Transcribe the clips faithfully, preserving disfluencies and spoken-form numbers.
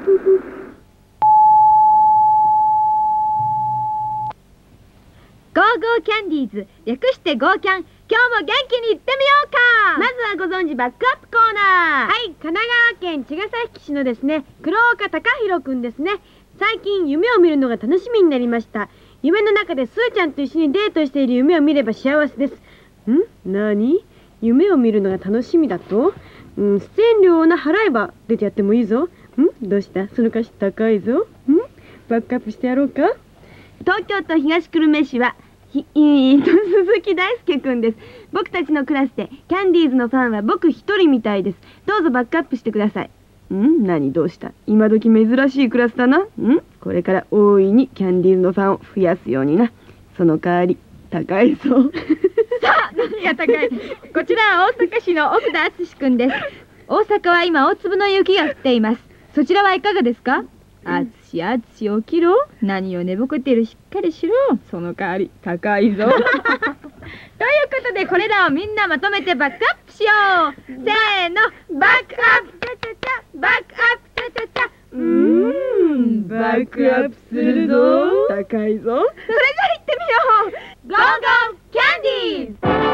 ゴーゴーキャンディーズ、略してゴーキャン。今日も元気にいってみようか。まずはご存知バックアップコーナー。はい、神奈川県茅ヶ崎市のですね、黒岡貴弘くんですね。最近夢を見るのが楽しみになりました。夢の中でスーちゃんと一緒にデートしている夢を見れば幸せです。ん？なに？夢を見るのが楽しみだと？うん、出演料をな払えば出てやってもいいぞ。ん？どうした？その歌詞高いぞ。ん？バックアップしてやろうか。東京都東久留米市はひいーと鈴木大輔くんです。僕たちのクラスでキャンディーズのファンは僕一人みたいです。どうぞバックアップしてください。ん？何どうした？今時珍しいクラスだな。ん？これから大いにキャンディーズのファンを増やすようにな。その代わり高いぞ。さあ、何が高い？こちらは大阪市の奥田敦くんです。大阪は今大粒の雪が降っています。そちらはいかがですか？あつしあつし起きろ。何を寝ぼけている、しっかりしろ。その代わり高いぞ。ということでこれらをみんなまとめてバックアップしよう。せーの、バックアップチャチャチャ、バックアップチャチャチャ。うーん、バックアップするぞ。高いぞ。それじゃあ行ってみよう。ゴーゴーキャンディーズ。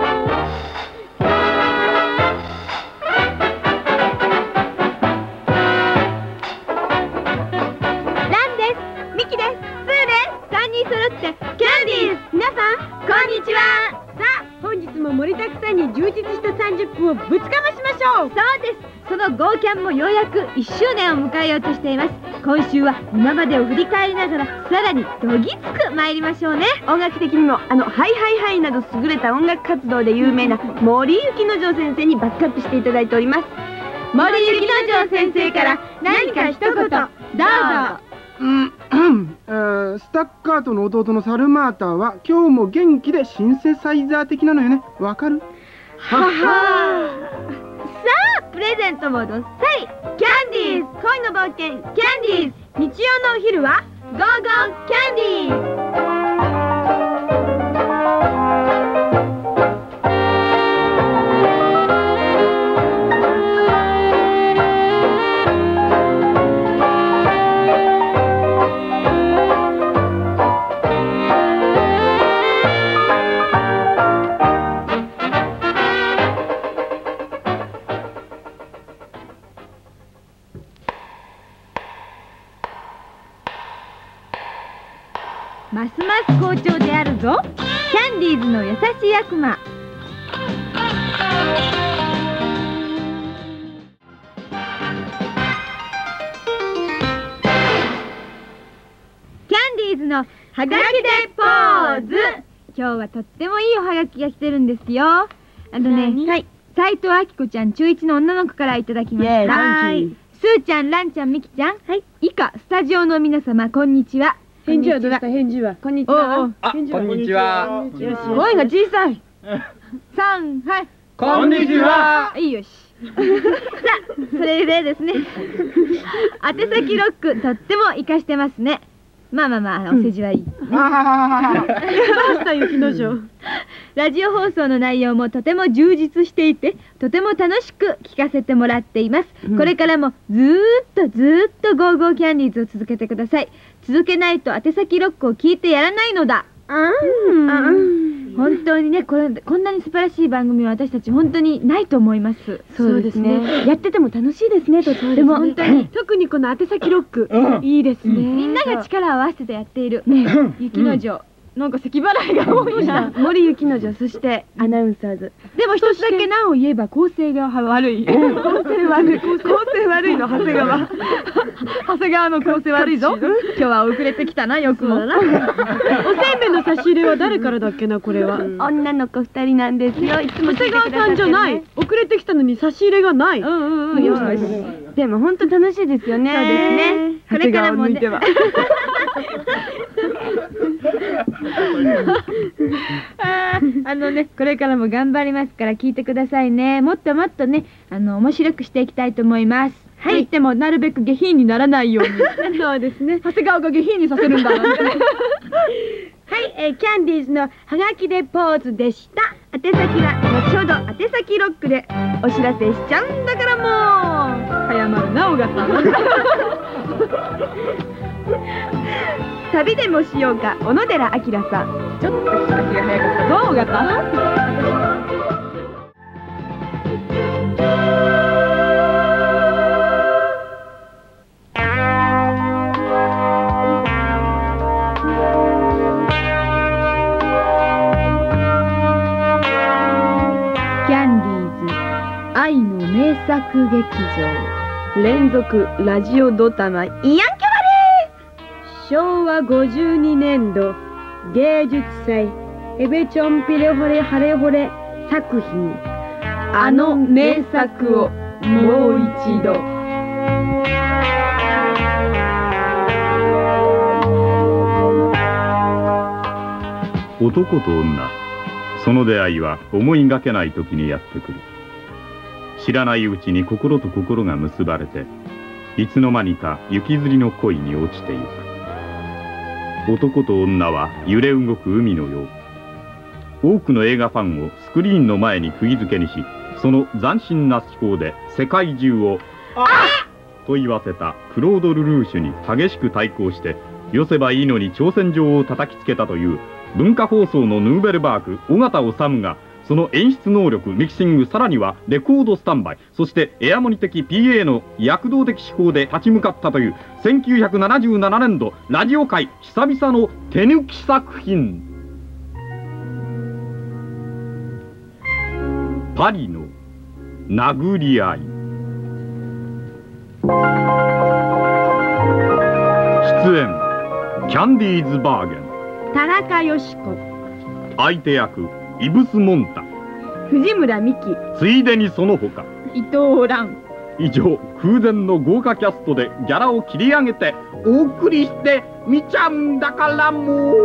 揃ってキャンディーズ。皆さんこんにちは。さあ、本日も盛りだくさんに充実したさんじゅっぷんをぶちかましましょう。そうです。そのゴーキャンもようやくいっしゅうねんを迎えようとしています。今週は今までを振り返りながらさらにどぎつく参りましょうね。音楽的にもあのハイハイハイなど優れた音楽活動で有名な森幸之丞先生にバックアップしていただいております。森幸之丞先生から何か一言どうぞ。 うんえー、スタッカートの弟のサルマーターは今日も元気でシンセサイザー的なのよね。わかる？ ははさあ、プレゼントもどっさり。キャンディーズ恋の冒険キャンディーズ。日曜のお昼はゴーゴーキャンディーズ。ますます好調であるぞ。キャンディーズの優しい悪魔。キャンディーズのはがきでポーズ。今日はとってもいいおはがきが来てるんですよ。あのね、はい、斉藤明子ちゃん中いちの女の子からいただきました。はい、スーちゃん、ランちゃん、ミキちゃん、はい、以下スタジオの皆様こんにちは。返事はどうした？返事はこんにちは。 あ、こんにちは。 声が小さい。三、はい。 こんにちは。 いいよし。さあ、それでですね。宛先ロックとっても活かしてますね。まあまあまあ、お世辞はいい。ああ、した雪之丞。ラジオ放送の内容もとても充実していて、とても楽しく聞かせてもらっています。うん、これからもずーっとずーっとゴーゴーキャンディーズを続けてください。続けないと宛先ロックを聞いてやらないのだ。本当にね、これこんなに素晴らしい番組は私たち本当にないと思います。そうですね。やってても楽しいですね。とっても本当に特にこの宛先ロックいいですね。みんなが力を合わせてやっている雪之丞。なんか咳払いが多いな。森幸之丞、そしてアナウンサーズ。でも一つだけ難を言えば構成が悪い。構成悪い。構成悪いの長谷川。長谷川の構成悪いぞ。今日は遅れてきたな、よくも。おせんべいの差し入れは誰からだっけな、これは。女の子二人なんですよ。いつも長谷川さんじゃない。遅れてきたのに差し入れがない。うんうんうん。よし。でも本当楽しいですよね。そうですね。これからもね。あ, あのね、これからも頑張りますから聞いてくださいね。もっともっとね、あの面白くしていきたいと思います。はい。と言ってもなるべく下品にならないように。そうですね。長谷川が下品にさせるんだなんてね。はい、えー、キャンディーズのはがきでポーズでした。宛先は後ほど宛先ロックでお知らせしちゃうんだからもう。早まるな、尾形さん。 旅でもしようか、小野寺明さん。ちょっと気が早かったぞ、尾形。 愛の名作劇場連続ラジオドタマイヤンキャバレー。しょうわごじゅうにねんど芸術祭エベチョンピレホレハレホレ作品、あの名作をもう一度。 男と女、その出会いは思いがけない時にやってくる。知らないうちに心と心が結ばれて、いつの間にか雪吊りの恋に落ちてゆく。男と女は揺れ動く海のよう。多くの映画ファンをスクリーンの前に釘付けにし、その斬新な手法で世界中を「あっ!」と言わせたクロード・ルルーシュに激しく対抗して、よせばいいのに挑戦状を叩きつけたという文化放送のヌーベルバーグ尾形治が、その演出能力、ミキシング、さらにはレコードスタンバイ、そしてエアモニ的 ピーエー の躍動的手法で立ち向かったというせんきゅうひゃくななじゅうななねんどラジオ界久々の手抜き作品。パリの殴り合い。出演キャンディーズバーゲン、 田中よし子、 相手役イブス・モンタ、 藤村美樹、 ついでにその他伊藤蘭。 以上、空前の豪華キャストでギャラを切り上げてお送りしてみちゃうんだからも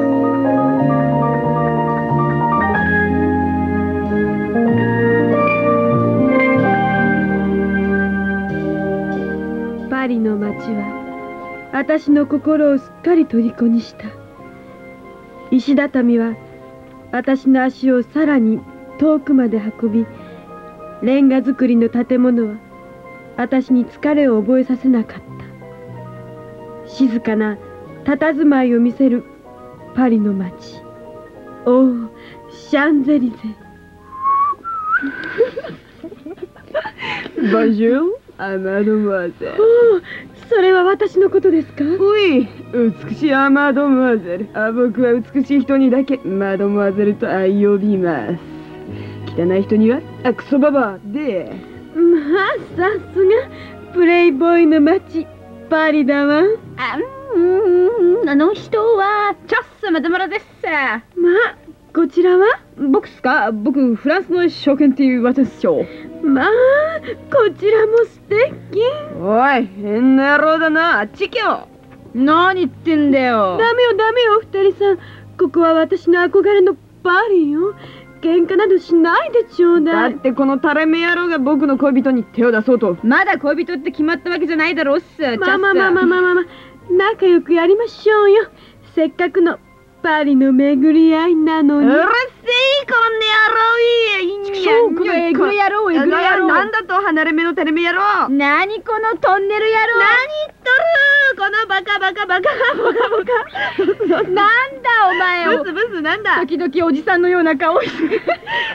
う。パリの街は私の心をすっかり虜にした。石畳は私の足をさらに遠くまで運び、レンガ造りの建物は私に疲れを覚えさせなかった。静かな佇まいを見せるパリの街。おお、シャンゼリゼ。 ボンジュール、アマドモアゼル。 おお、それは私のことですか？ うい、美しいアマドモアゼル。あ、僕は美しい人にだけマドモアゼルと愛呼びます。汚い人にはあ、クソババアで。 まあ、さすがプレイボーイの街パリだわ。 あ、うん、あの人はチャッサマダマラです。 まあ、こちらは？ 僕っすか？僕フランスの証券っていう私でしょ。 まあ、こちらも素敵。 おい、変な野郎だな。あっち行けよ。何言ってんだよ。 ダメよダメよ、二人さん。ここは私の憧れのパリよ。喧嘩などしないでちょうだい。 だってこのタレメ野郎が僕の恋人に手を出そうと。 まだ恋人って決まったわけじゃないだろうっす。まあまあまあまあまあまあ、まあ、仲良くやりましょうよ。せっかくのパリの巡り合いなのに。うるせえ、こんな野郎。いいや、いいや。 このえぐれ野郎、えぐれ野郎。なんだと離れ目のタレメ野郎。 なにこのトンネル野郎。何言っとる、このバカバカバカボカボカ。なんだお前を。ブスブスなんだ。 時々おじさんのような顔して。 なんだ。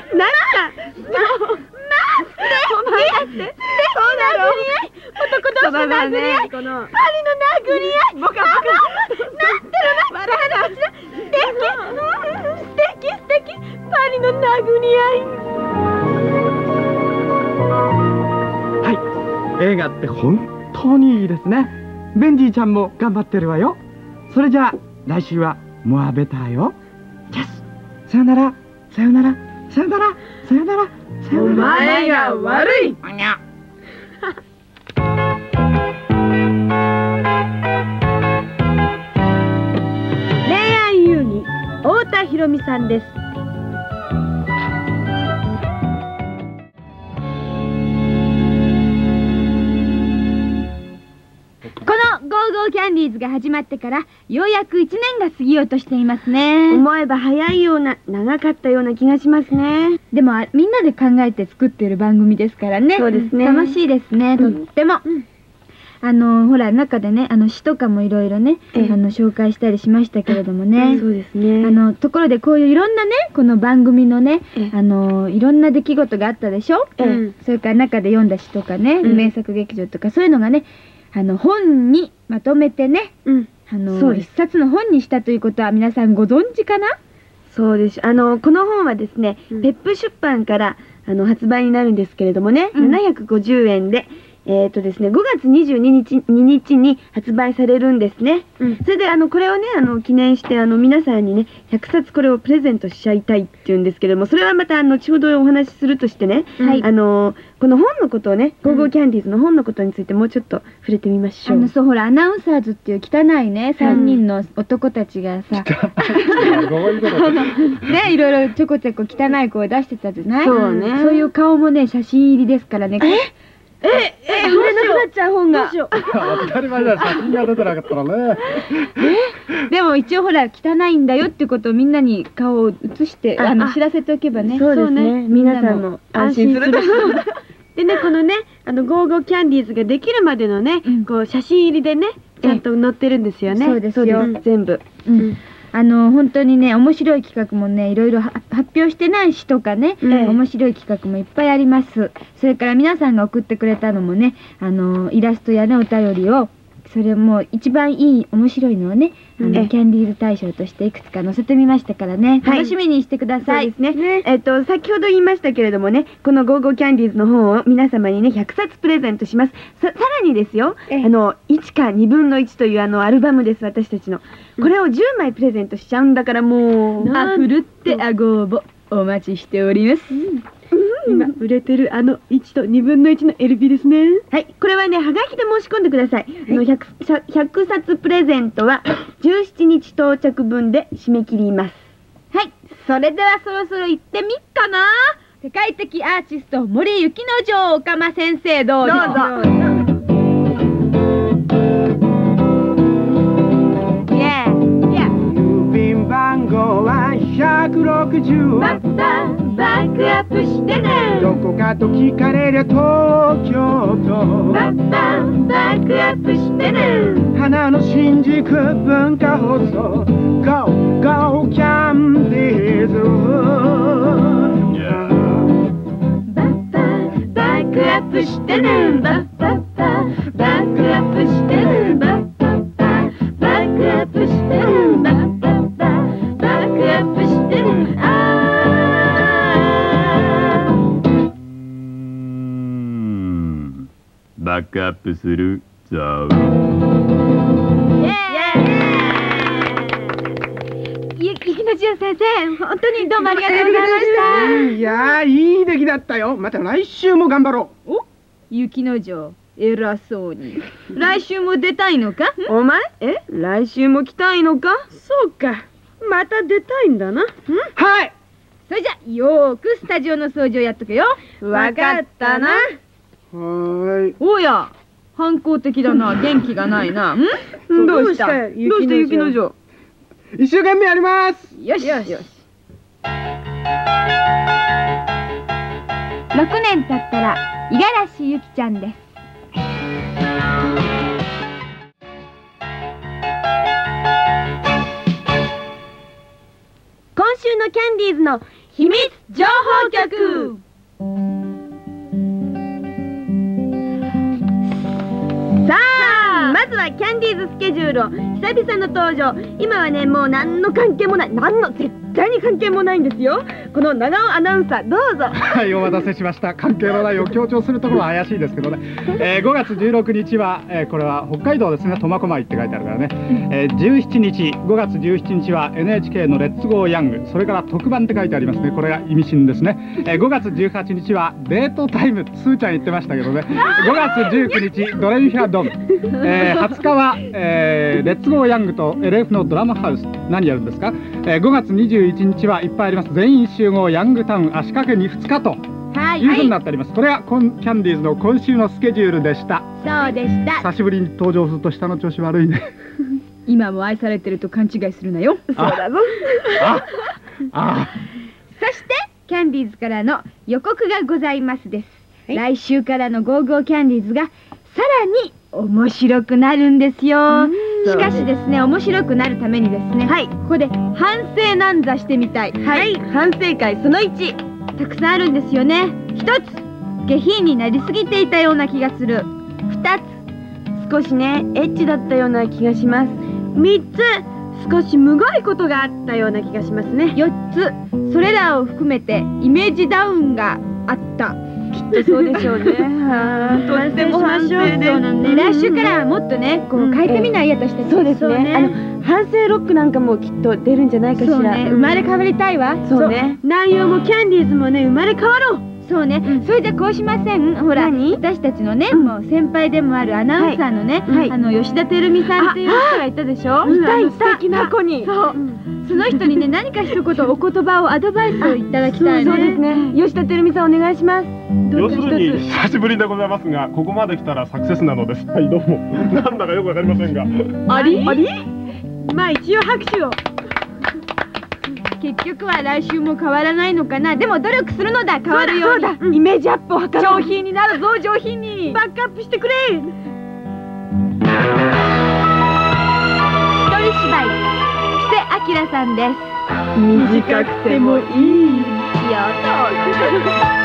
まあ、お前だって。そうだろ。男同士の殴り合い。パリの殴り合い。ボカボカ。なんてのな。バカなこちら。素敵。素敵素敵。パリの殴り合い。 はい、映画って本当にいいですね。ベンジーちゃんも頑張ってるわよ。それじゃあ来週はモアベターよ。チェス。さよならさよならさよならさよならさよなら。 お前が悪い。 恋愛遊戯太田博美さんです。このゴーゴーキャンディーズが始まってからようやくいちねんが過ぎようとしていますね。 思えば早いような長かったような気がしますね。 でもみんなで考えて作っている番組ですからね。 そうですね。 楽しいですね、とっても、うん、 あのほら中でねあの詩とかもいろいろねあの紹介したりしましたけれどもね。 そうですね。 あのところでこういういろんなねこの番組のねあのいろんな出来事があったでしょ。それから中で読んだ詩とかね名作劇場とかそういうのがねあの本にまとめてねあの一冊の本にしたということは皆さんご存知かな？ そうです。あのこの本はですね、ペップ出版からあの発売になるんですけれどもね、ななひゃくごじゅうえんで。えっとですね、ごがつにじゅうににちに発売されるんですね。うん、それであのこれをねあの記念してあの皆さんにねひゃくさつこれをプレゼントしちゃいたいっていうんですけれども、それはまた後ほどお話しするとしてね、はい、あのこの本のことをね「ゴーゴーキャンディーズ」の本のことについてもうちょっと触れてみましょう。 あのそうほらアナウンサーズっていう汚いねさんにんの男たちがさ、ねいろいろちょこちょこ汚い声出してたじゃない。 そうね。 そういう顔もね写真入りですからね。 えええ、売れなくなっちゃう本が。 当たり前だ、写真が出てなかったらね。 でも一応ほら汚いんだよってことをみんなに顔を映してあの知らせておけばね。 そうですね。皆さんも安心する。 でねこのねあのゴーゴーキャンディーズができるまでのねこう写真入りでねちゃんと載ってるんですよね。 そうですよ。全部。 あの本当にね面白い企画もねいろいろ発表してない詩とかね、うん、面白い企画もいっぱいあります。それから皆さんが送ってくれたのもねあのイラストやねお便りをそれも一番いい面白いのをねあの、うん、キャンディーズ大賞としていくつか載せてみましたからね、はい、楽しみにしてください。 そうですね。えっと先ほど言いましたけれどもねこの「ゴーゴーキャンディーズ」の本を皆様にねひゃくさつプレゼントします。さ, さらにですよあのいちかにぶんのいちというあのアルバムです私たちの。これをじゅうまいプレゼントしちゃうんだからもうあふるってあご応募お待ちしております。うん今売れてるあのいちとにぶんのいちの エルピー ですね。はい、これはねはがきで申し込んでください。あの ひゃく, ひゃくさつプレゼントはじゅうしちにち到着分で締め切ります。 はい、それではそろそろ行ってみっかな。世界的アーティスト森雪之丞おかま先生どうぞ。どうぞ。 番号はひゃくろくじゅう。 バッバンバックアップしてね。 どこかと聞かれりゃ東京都。 バッバンバックアップしてね。 花の新宿文化放送 Go Go キャンディーズ。 バッバンバックアップしてね。バッバッバッバックアップしてね。バッバッバッバックアップしてね。バッバックアップするぞ。 ゆきのじゅん先生本当にどうもありがとうございました。 いやーいい出来だったよ。また来週も頑張ろう。 お雪の丞偉そうに来週も出たいのか。 お前え来週も来たいのか。そうかまた出たいんだな。 はい。 それじゃよーくスタジオの掃除をやっとけよ。 わかったな。 はい。 おや反抗的だな。元気がないな。んどうしたどうした雪之丞。 一生懸命やります。 よしよしよし。ろくねん経ったら五十嵐ゆきちゃんです。 今週のキャンディーズの秘密情報局。さあまずはキャンディーズスケジュールを久々の登場。今はねもう何の関係もない何の絶対に関係もないんですよ。この長尾アナウンサーどうぞ。 はいお待たせしました。関係のないを強調するところは怪しいですけどね、えー、ごがつじゅうろくにちは、えー、これは北海道ですね苫小牧って書いてあるからね、えー、じゅうしちにちごがつじゅうしちにちは エヌエイチケー のレッツゴーヤングそれから特番って書いてありますね。これが意味深ですね、えー、ごがつじゅうはちにちはデートタイムスーちゃん言ってましたけどねごがつじゅうくにちドレミフィアドン、えー、はつかは、えー、レッツゴーヤングと エルエフ のドラマハウス何やるんですか、えー、ごがつにじゅういちにちはいっぱいあります。全員集合ヤングタウン足掛けにふつかというふうになっております。これがコンキャンディーズの今週のスケジュールでした。 そうでした。 久しぶりに登場すると下の調子悪いね今も愛されてると勘違いするなよ。 そうだぞ。 ああそしてキャンディーズからの予告がございますです、はい、来週からのゴーゴーキャンディーズがさらに面白くなるんですよ。 うんしかしですね、面白くなるためにですね、 はいここで反省なんざしてみたい。 はい、反省会そのいち。 たくさんあるんですよね。一つ、下品になりすぎていたような気がする。二つ、 少しねエッチだったような気がします。 三つ、少しむごいことがあったような気がしますね。四つ、それらを含めてイメージダウンがあった。 きっとそうでしょうね。はあ、とっても反省です。 そうなんで、来週からはもっとね、こう変えてみないやとして。 そうですね。あの反省ロックなんかもきっと出るんじゃないかしら。 そうね、生まれ変わりたいわ。 そうね。 内容もキャンディーズもね、生まれ変わろう。そうね、それじゃこうしません。ほら、私たちのね、もう先輩でもあるアナウンサーのね、あの吉田照美さんっていう人がいたでしょ。 いたいた。 素敵な子に。そう。その人にね、何か一言お言葉をアドバイスをいただきたいね。 そうですね。吉田照美さんお願いします。 要するに久しぶりでございますが、ここまで来たらサクセスなのです。はい、どうも。なんだかよくわかりませんが。 あり？あり？まあ一応拍手を。結局は来週も変わらないのかな。でも努力するのだ。変わるように。そうだ、イメージアップを図ろう。上品になるぞ、上品に。バックアップしてくれ。一人芝居、布施明さんです。 短くてもいい。 やった。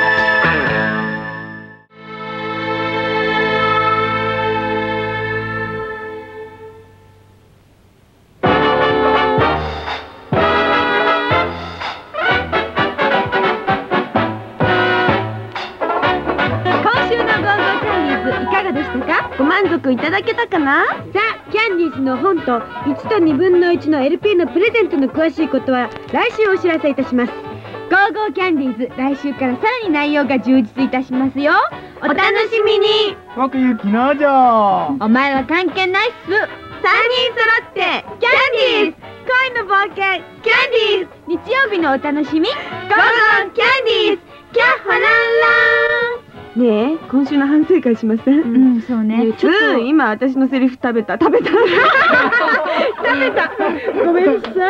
ご満足いただけたかな。 さあ、キャンディーズの本といちとにぶんのいちの エルピー のプレゼントの詳しいことは来週お知らせいたします。ゴーゴーキャンディーズ、来週からさらに内容が充実いたしますよ。お楽しみに。 僕ゆきのじょ。 お前は関係ないっす。さんにん揃ってキャンディーズ、恋の冒険キャンディーズ、日曜日のお楽しみゴーゴーキャンディーズ、キャッホランラン。 ねえ、今週の反省会しません？ うん、そうね。 ちょっと今私のセリフ食べた食べた食べた。ごめんなさい。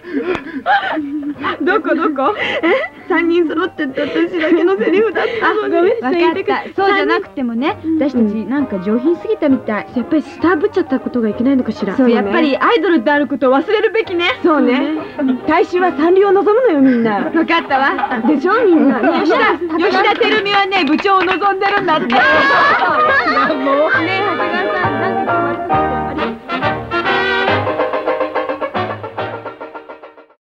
どこどこ？え？三人揃ってって私だけのセリフだったのに。ごめんなさい。 分かった。そうじゃなくてもね、私たちなんか上品すぎたみたい。 やっぱり下ぶっちゃったことがいけないのかしら。 そう、やっぱりアイドルであることを忘れるべきね。 そうね。大衆はサンリオを望むのよみんな。 分かったわ。 でしょみんな。 吉田吉田照美はね、部長を望んでるんだって。もうね、長谷川さん。